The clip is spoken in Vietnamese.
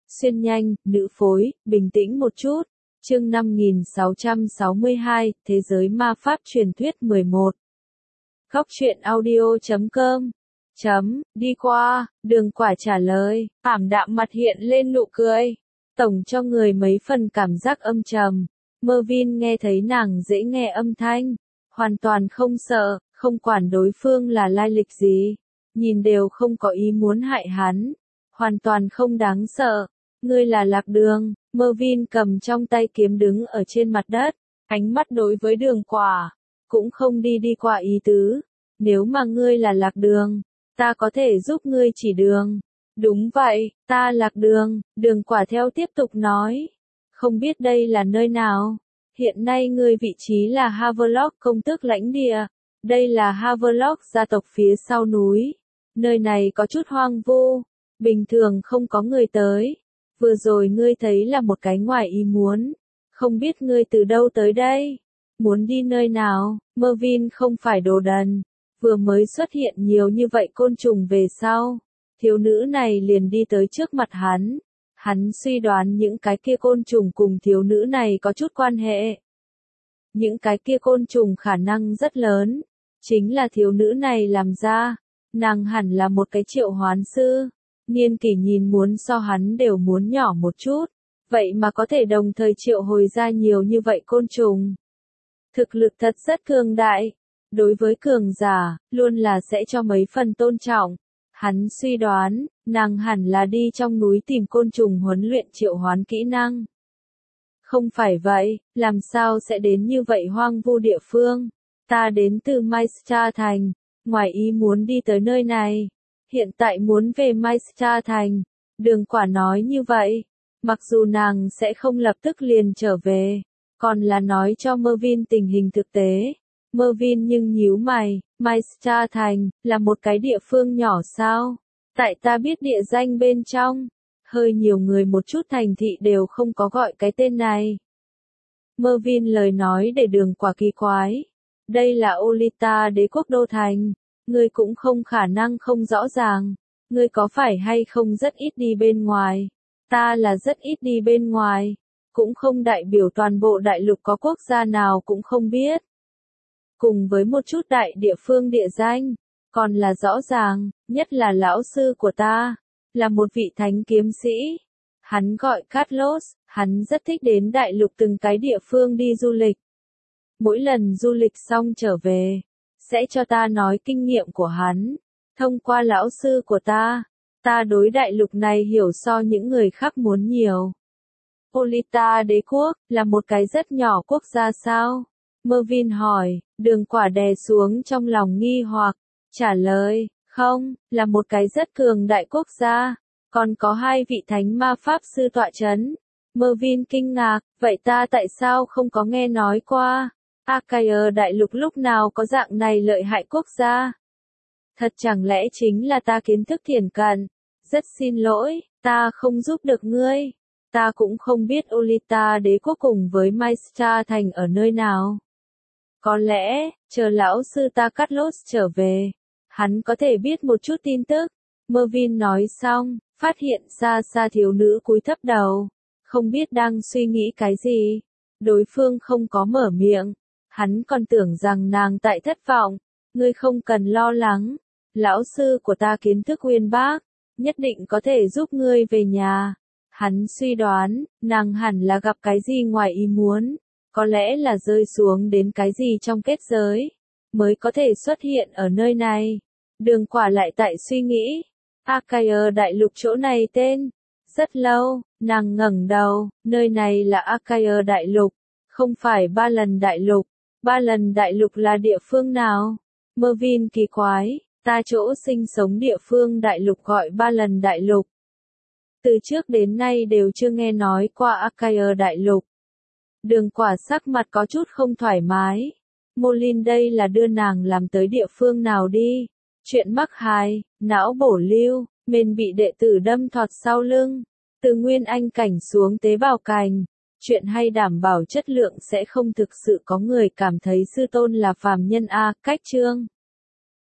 Xuyên nhanh, nữ phối, bình tĩnh một chút. Chương 5662, Thế giới ma pháp truyền thuyết 11. Góc truyện audio.com. Đi qua, Đường Quả trả lời, ảm đạm mặt hiện lên nụ cười. Tổng cho người mấy phần cảm giác âm trầm. Mervyn nghe thấy nàng dễ nghe âm thanh. Hoàn toàn không sợ, không quản đối phương là lai lịch gì. Nhìn đều không có ý muốn hại hắn. Hoàn toàn không đáng sợ. Ngươi là Lạc Đường. Mervyn cầm trong tay kiếm đứng ở trên mặt đất. Ánh mắt đối với Đường Quả. Cũng không đi qua ý tứ. Nếu mà ngươi là Lạc Đường, ta có thể giúp ngươi chỉ đường. Đúng vậy, ta Lạc Đường. Đường Quả theo tiếp tục nói. Không biết đây là nơi nào. Hiện nay ngươi vị trí là Havelock công tước lãnh địa. Đây là Havelock gia tộc phía sau núi. Nơi này có chút hoang vu. Bình thường không có người tới. Vừa rồi ngươi thấy là một cái ngoài ý muốn. Không biết ngươi từ đâu tới đây. Muốn đi nơi nào. Mervyn không phải đồ đần. Vừa mới xuất hiện nhiều như vậy côn trùng về sau. Thiếu nữ này liền đi tới trước mặt hắn. Hắn suy đoán những cái kia côn trùng cùng thiếu nữ này có chút quan hệ. Những cái kia côn trùng khả năng rất lớn. Chính là thiếu nữ này làm ra. Nàng hẳn là một cái triệu hoán sư. Niên kỷ nhìn muốn so hắn đều muốn nhỏ một chút. Vậy mà có thể đồng thời triệu hồi ra nhiều như vậy côn trùng. Thực lực thật rất cường đại. Đối với cường giả, luôn là sẽ cho mấy phần tôn trọng. Hắn suy đoán, nàng hẳn là đi trong núi tìm côn trùng huấn luyện triệu hoán kỹ năng. Không phải vậy, làm sao sẽ đến như vậy hoang vu địa phương? Ta đến từ Maestra Thành, ngoài ý muốn đi tới nơi này. Hiện tại muốn về Maestra Thành. Đường Quả nói như vậy. Mặc dù nàng sẽ không lập tức liền trở về, còn là nói cho Mervyn tình hình thực tế. Mervyn nhưng nhíu mày, Maestra Thành, là một cái địa phương nhỏ sao? Tại ta biết địa danh bên trong, hơi nhiều người một chút thành thị đều không có gọi cái tên này. Mervyn lời nói để Đường Quả kỳ quái. Đây là Olita đế quốc đô thành, ngươi cũng không khả năng không rõ ràng. Ngươi có phải hay không rất ít đi bên ngoài? Ta là rất ít đi bên ngoài, cũng không đại biểu toàn bộ đại lục có quốc gia nào cũng không biết. Cùng với một chút đại địa phương địa danh, còn là rõ ràng, nhất là lão sư của ta, là một vị thánh kiếm sĩ. Hắn gọi Carlos, hắn rất thích đến đại lục từng cái địa phương đi du lịch. Mỗi lần du lịch xong trở về, sẽ cho ta nói kinh nghiệm của hắn. Thông qua lão sư của ta đối đại lục này hiểu so những người khác muốn nhiều. Olita đế quốc, là một cái rất nhỏ quốc gia sao? Mervyn hỏi. Đường Quả đè xuống trong lòng nghi hoặc, trả lời, không, là một cái rất cường đại quốc gia, còn có 2 vị thánh ma pháp sư tọa chấn. Mervyn kinh ngạc, vậy ta tại sao không có nghe nói qua? Achaia đại lục lúc nào có dạng này lợi hại quốc gia? Thật chẳng lẽ chính là ta kiến thức thiển cận? Rất xin lỗi, ta không giúp được ngươi. Ta cũng không biết Olita đế quốc cùng với Maestra Thành ở nơi nào. Có lẽ, chờ lão sư ta Carlos trở về, hắn có thể biết một chút tin tức. Mervyn nói xong, phát hiện xa xa thiếu nữ cúi thấp đầu, không biết đang suy nghĩ cái gì. Đối phương không có mở miệng, hắn còn tưởng rằng nàng tại thất vọng. Ngươi không cần lo lắng, lão sư của ta kiến thức uyên bác, nhất định có thể giúp ngươi về nhà. Hắn suy đoán, nàng hẳn là gặp cái gì ngoài ý muốn. Có lẽ là rơi xuống đến cái gì trong kết giới, mới có thể xuất hiện ở nơi này. Đường Quả lại tại suy nghĩ. Achaia đại lục chỗ này tên. Rất lâu, nàng ngẩng đầu, nơi này là Achaia đại lục, không phải Ba Lần đại lục. Ba Lần đại lục là địa phương nào? Mervyn kỳ quái, ta chỗ sinh sống địa phương đại lục gọi Ba Lần đại lục. Từ trước đến nay đều chưa nghe nói qua Achaia đại lục. Đường Quả sắc mặt có chút không thoải mái. Molin đây là đưa nàng làm tới địa phương nào đi? Chuyện mắc hài, não bổ lưu, mền bị đệ tử đâm thọt sau lưng. Từ nguyên anh cảnh xuống tế bào cành. Chuyện hay đảm bảo chất lượng sẽ không thực sự có người cảm thấy sư tôn là phàm nhân a. Cách chương